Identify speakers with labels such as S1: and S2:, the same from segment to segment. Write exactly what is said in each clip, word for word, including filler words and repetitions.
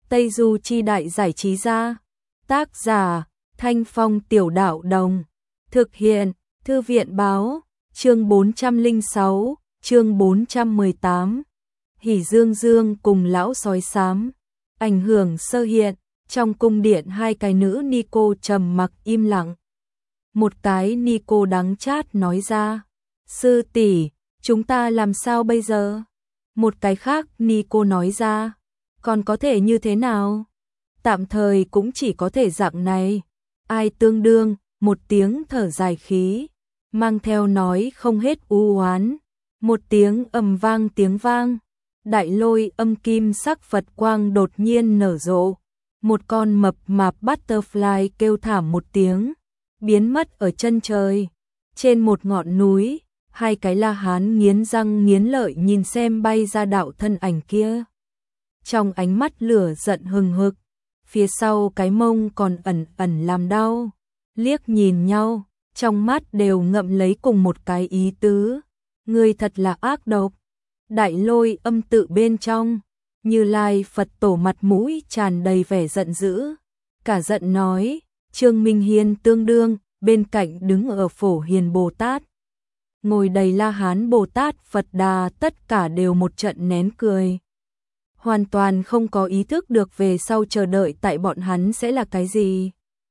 S1: Tây Du Chi Đại Giải Trí Gia. Tác giả Thanh Phong Tiểu Đạo Đồng. Thực hiện Thư viện Báo. Chương bốn trăm lẻ sáu, chương bốn trăm mười tám. Hỉ Dương Dương cùng lão sói xám. Ảnh hưởng sơ hiện. Trong cung điện hai cái nữ ni cô trầm mặc im lặng. Một cái ni cô đắng chát nói ra: "Sư tỷ, chúng ta làm sao bây giờ?" Một cái khác ni cô nói ra: "Còn có thể như thế nào? Tạm thời cũng chỉ có thể dạng này." Ai tương đương, một tiếng thở dài khí, mang theo nói không hết u oán. Một tiếng ầm vang tiếng vang, đại lôi âm kim sắc Phật quang đột nhiên nở rộ. Một con mập mạp butterfly kêu thảm một tiếng, biến mất ở chân trời. Trên một ngọn núi, hai cái la hán nghiến răng nghiến lợi nhìn xem bay ra đạo thân ảnh kia. Trong ánh mắt lửa giận hừng hực, phía sau cái mông còn ẩn ẩn làm đau. Liếc nhìn nhau, trong mắt đều ngậm lấy cùng một cái ý tứ: "Ngươi thật là ác độc." Đại lôi âm tự bên trong, Như Lai Phật Tổ mặt mũi tràn đầy vẻ giận dữ, cả giận nói: "Trương Minh Hiên tương đương." Bên cạnh đứng ở Phổ Hiền Bồ Tát, ngồi đầy La Hán Bồ Tát Phật Đà, tất cả đều một trận nén cười, hoàn toàn không có ý thức được về sau chờ đợi tại bọn hắn sẽ là cái gì.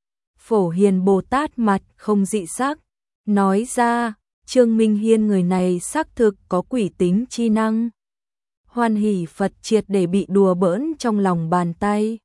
S1: Phổ Hiền Bồ Tát mặt không dị sắc, nói ra: "Trương Minh Hiên người này xác thực có quỷ tính chi năng." Hoan Hỷ Phật triệt để bị đùa bỡn trong lòng bàn tay.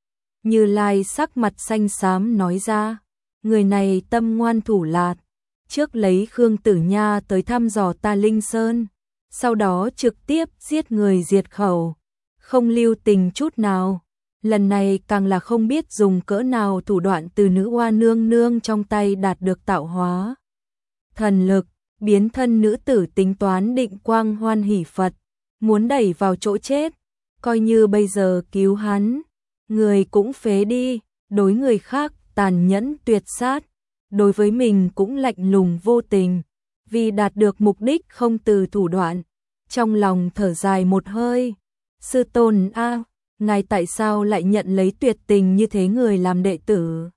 S1: Như Lai sắc mặt xanh xám nói ra: "Người này tâm ngoan thủ lạt, trước lấy Khương Tử Nha tới thăm dò ta Linh Sơn, sau đó trực tiếp giết người diệt khẩu, không lưu tình chút nào. Lần này càng là không biết dùng cỡ nào thủ đoạn từ nữ oa nương nương trong tay đạt được tạo hóa thần lực, biến thân nữ tử tính toán định quang Hoan Hỷ Phật, muốn đẩy vào chỗ chết. Coi như bây giờ cứu hắn, người cũng phế đi. Đối người khác tàn nhẫn tuyệt sát, đối với mình cũng lạnh lùng vô tình, vì đạt được mục đích không từ thủ đoạn." Trong lòng thở dài một hơi: "Sư tôn a, ngài tại sao lại nhận lấy tuyệt tình như thế người làm đệ tử?"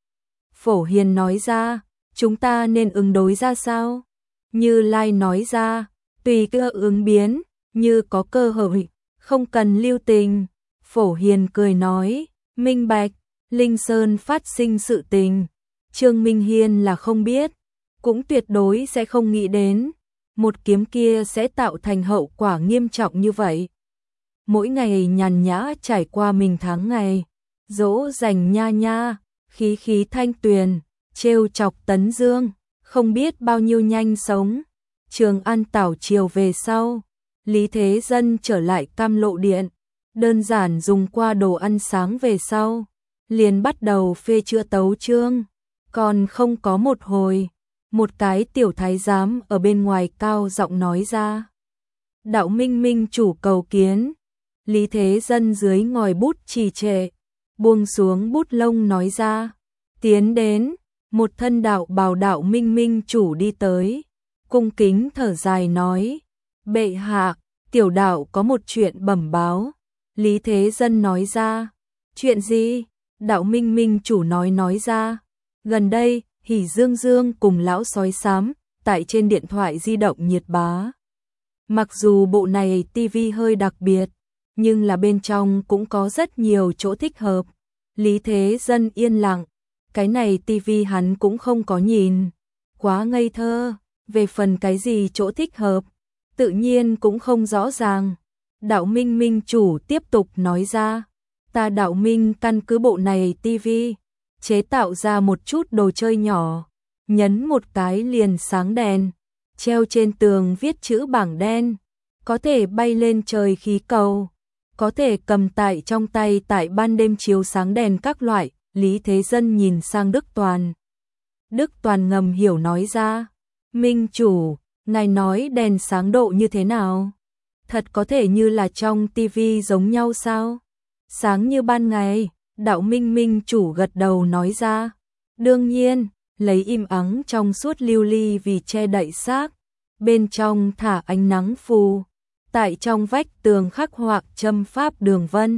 S1: Phổ Hiền nói ra: "Chúng ta nên ứng đối ra sao?" Như Lai nói ra: "Tùy cơ ứng biến, như có cơ hội, không cần lưu tình." Phổ Hiền cười nói: "Minh bạch." Linh Sơn phát sinh sự tình, Trương Minh Hiên là không biết, cũng tuyệt đối sẽ không nghĩ đến một kiếm kia sẽ tạo thành hậu quả nghiêm trọng như vậy. Mỗi ngày nhàn nhã trải qua mình tháng ngày, dỗ dành nha nha, khí khí thanh tuyền, trêu chọc tấn dương, không biết bao nhiêu nhanh sống. Trường An Tảo chiều về sau, Lý Thế Dân trở lại Cam Lộ Điện, đơn giản dùng qua đồ ăn sáng về sau, liền bắt đầu phê chữa tấu chương. Còn không có một hồi, một cái tiểu thái giám ở bên ngoài cao giọng nói ra: "Đạo Minh Minh chủ cầu kiến." Lý Thế Dân dưới ngòi bút trì trệ, buông xuống bút lông nói ra: "Tiến đến." Một thân đạo bào đạo Minh Minh chủ đi tới, cung kính thở dài nói: "Bệ hạ, tiểu đạo có một chuyện bẩm báo." Lý Thế Dân nói ra: "Chuyện gì?" Đạo Minh Minh chủ nói nói ra: "Gần đây, Hỉ Dương Dương cùng lão sói xám tại trên điện thoại di động nhiệt bá. Mặc dù bộ này tivi hơi đặc biệt, nhưng là bên trong cũng có rất nhiều chỗ thích hợp." Lý Thế Dân yên lặng, cái này tivi hắn cũng không có nhìn, quá ngây thơ, về phần cái gì chỗ thích hợp, tự nhiên cũng không rõ ràng. Đạo Minh Minh chủ tiếp tục nói ra: "Ta Đạo Minh căn cứ bộ này tivi, chế tạo ra một chút đồ chơi nhỏ, nhấn một cái liền sáng đèn, treo trên tường viết chữ bảng đen, có thể bay lên trời khí cầu, có thể cầm tại trong tay tại ban đêm chiếu sáng đèn các loại." Lý Thế Dân nhìn sang Đức Toàn. Đức Toàn ngầm hiểu nói ra: "Minh chủ, ngài nói đèn sáng độ như thế nào? Thật có thể như là trong tivi giống nhau sao? Sáng như ban ngày." Đạo Minh Minh chủ gật đầu nói ra: "Đương nhiên." Lấy im ắng trong suốt lưu ly vì che đậy xác, bên trong thả ánh nắng phù, tại trong vách tường khắc họa châm pháp đường vân,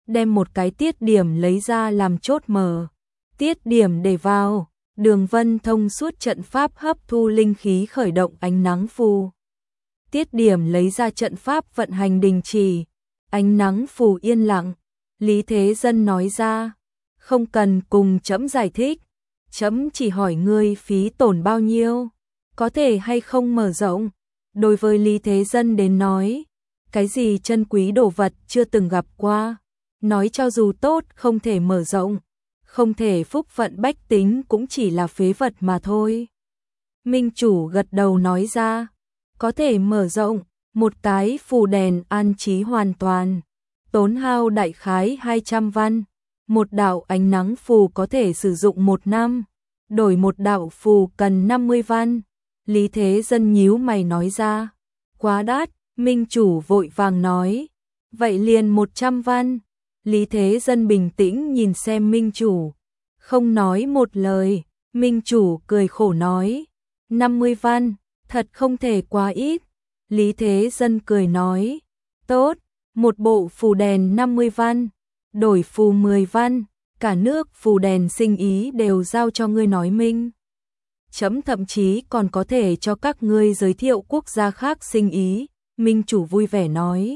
S1: đem một cái tiết điểm lấy ra làm chốt mở. Tiết điểm để vào, Đường Vân thông suốt trận pháp hấp thu linh khí khởi động ánh nắng phù. Tiết điểm lấy ra trận pháp vận hành đình chỉ, ánh nắng phù yên lặng. Lý Thế Dân nói ra, không cần cùng trẫm giải thích, trẫm chỉ hỏi ngươi phí tổn bao nhiêu, có thể hay không mở rộng. Đối với Lý Thế Dân đến nói, cái gì chân quý đồ vật chưa từng gặp qua, nói cho dù tốt không thể mở rộng, không thể phúc phận bách tính cũng chỉ là phế vật mà thôi. Minh chủ gật đầu nói ra, có thể mở rộng, một cái phù đèn an trí hoàn toàn, tốn hao đại khái hai trăm văn, một đạo ánh nắng phù có thể sử dụng một năm, đổi một đạo phù cần năm mươi văn. Lý Thế Dân nhíu mày nói ra, quá đắt. Minh chủ vội vàng nói, vậy liền một trăm văn. Lý Thế Dân bình tĩnh nhìn xem Minh chủ, không nói một lời. Minh chủ cười khổ nói, năm mươi văn, thật không thể quá ít. Lý Thế Dân cười nói, tốt, một bộ phù đèn năm mươi văn, đổi phù mười văn, cả nước phù đèn sinh ý đều giao cho ngươi nói minh. Chấm thậm chí còn có thể cho các ngươi giới thiệu quốc gia khác sinh ý. Minh chủ vui vẻ nói,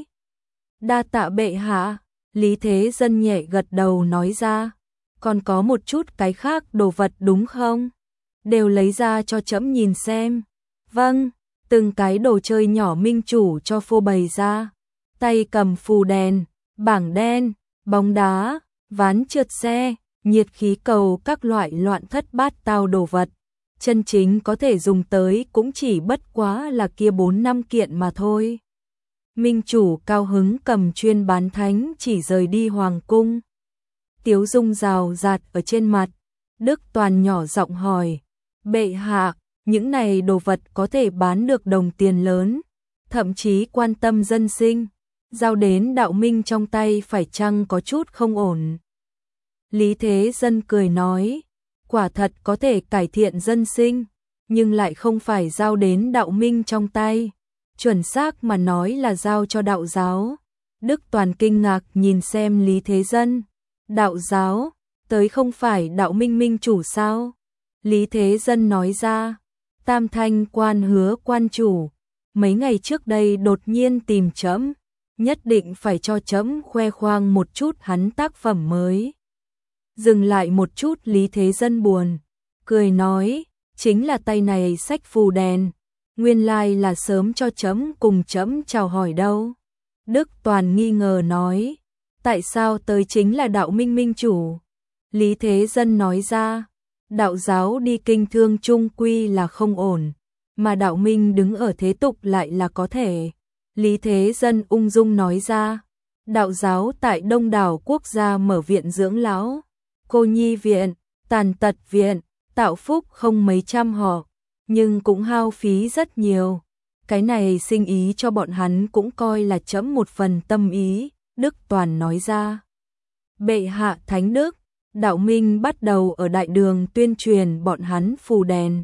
S1: đa tạ bệ hạ. Lý Thế Dân nhẹ gật đầu nói ra, còn có một chút cái khác đồ vật đúng không? Đều lấy ra cho trẫm nhìn xem. Vâng, từng cái đồ chơi nhỏ Minh chủ cho phô bày ra, tay cầm phù đèn, bảng đen, bóng đá, ván trượt xe, nhiệt khí cầu, các loại loạn thất bát tao đồ vật. Chân chính có thể dùng tới cũng chỉ bất quá là kia bốn năm kiện mà thôi. Minh chủ cao hứng cầm chuyên bán thánh chỉ rời đi hoàng cung. Tiếu dung rào rạt ở trên mặt. Đức Toàn nhỏ giọng hỏi, bệ hạ, những này đồ vật có thể bán được đồng tiền lớn, thậm chí quan tâm dân sinh, giao đến đạo minh trong tay phải chăng có chút không ổn? Lý Thế Dân cười nói, quả thật có thể cải thiện dân sinh, nhưng lại không phải giao đến đạo minh trong tay, chuẩn xác mà nói là giao cho đạo giáo. Đức Toàn kinh ngạc nhìn xem Lý Thế Dân, đạo giáo, tới không phải đạo minh minh chủ sao? Lý Thế Dân nói ra, Tam Thanh quan hứa quan chủ, mấy ngày trước đây đột nhiên tìm trẫm, nhất định phải cho trẫm khoe khoang một chút hắn tác phẩm mới. Dừng lại một chút, Lý Thế Dân buồn, cười nói, chính là tay này sách phù đèn, nguyên lai là sớm cho trẫm cùng trẫm chào hỏi đâu. Đức Toàn nghi ngờ nói, tại sao tới chính là đạo minh minh chủ? Lý Thế Dân nói ra, đạo giáo đi kinh thương chung quy là không ổn, mà đạo minh đứng ở thế tục lại là có thể. Lý Thế Dân ung dung nói ra, đạo giáo tại đông đảo quốc gia mở viện dưỡng lão, cô nhi viện, tàn tật viện, tạo phúc không mấy trăm họ, nhưng cũng hao phí rất nhiều. Cái này sinh ý cho bọn hắn cũng coi là chấm một phần tâm ý. Đức Toàn nói ra, bệ hạ thánh đức, đạo minh bắt đầu ở đại đường tuyên truyền bọn hắn phù đèn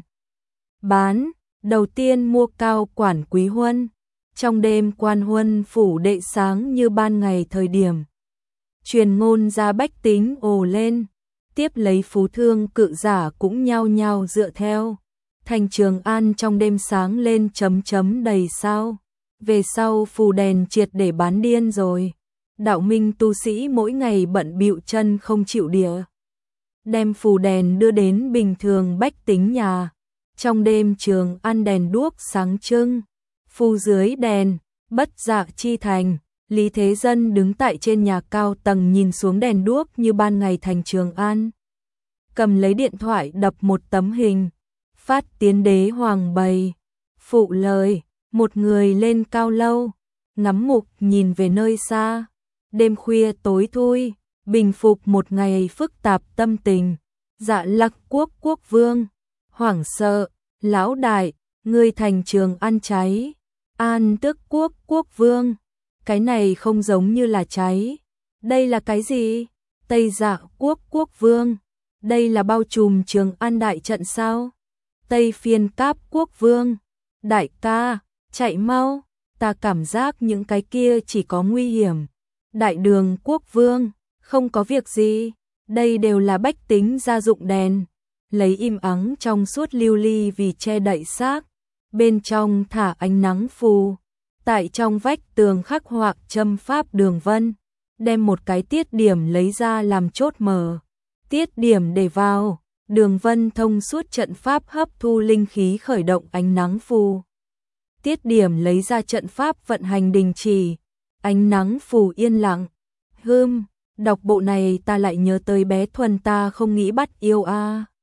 S1: bán, đầu tiên mua cao quản quý huân, trong đêm quan huân phủ đệ sáng như ban ngày thời điểm, truyền ngôn ra bách tính ồ lên, tiếp lấy phú thương cự giả cũng nhao nhao dựa theo. Thành Trường An trong đêm sáng lên chấm chấm đầy sao. Về sau phù đèn triệt để bán điên rồi. Đạo minh tu sĩ mỗi ngày bận bịu chân không chịu địa, đem phù đèn đưa đến bình thường bách tính nhà. Trong đêm Trường An đèn đuốc sáng trưng, phù dưới đèn, bất dạ chi thành. Lý Thế Dân đứng tại trên nhà cao tầng nhìn xuống đèn đuốc như ban ngày thành Trường An. Cầm lấy điện thoại đập một tấm hình, phát tiến đế hoàng bày. Phụ lời, một người lên cao lâu, ngắm mục nhìn về nơi xa. Đêm khuya tối thui, bình phục một ngày phức tạp tâm tình. Dạ Lặc quốc quốc vương, hoảng sợ, lão đại, ngươi thành Trường An cháy. An Tức quốc quốc vương, cái này không giống như là cháy. Đây là cái gì? Tây Dạ quốc quốc vương, đây là bao trùm Trường An đại trận sao? Tây Phiên Cáp quốc vương, đại ca, chạy mau, ta cảm giác những cái kia chỉ có nguy hiểm. Đại Đường quốc vương, Không có việc gì, đây đều là bách tính gia dụng đèn. Lấy im ắng trong suốt lưu ly vì che đậy xác, bên trong thả ánh nắng phù. Tại trong vách tường khắc họa châm pháp đường vân, đem một cái tiết điểm lấy ra làm chốt mở. Tiết điểm để vào, đường vân thông suốt trận pháp hấp thu linh khí khởi động ánh nắng phù. Tiết điểm lấy ra trận pháp vận hành đình chỉ, ánh nắng phù yên lặng. Hưm, đọc bộ này ta lại nhớ tới bé Thuần ta không nghĩ bắt yêu a. À.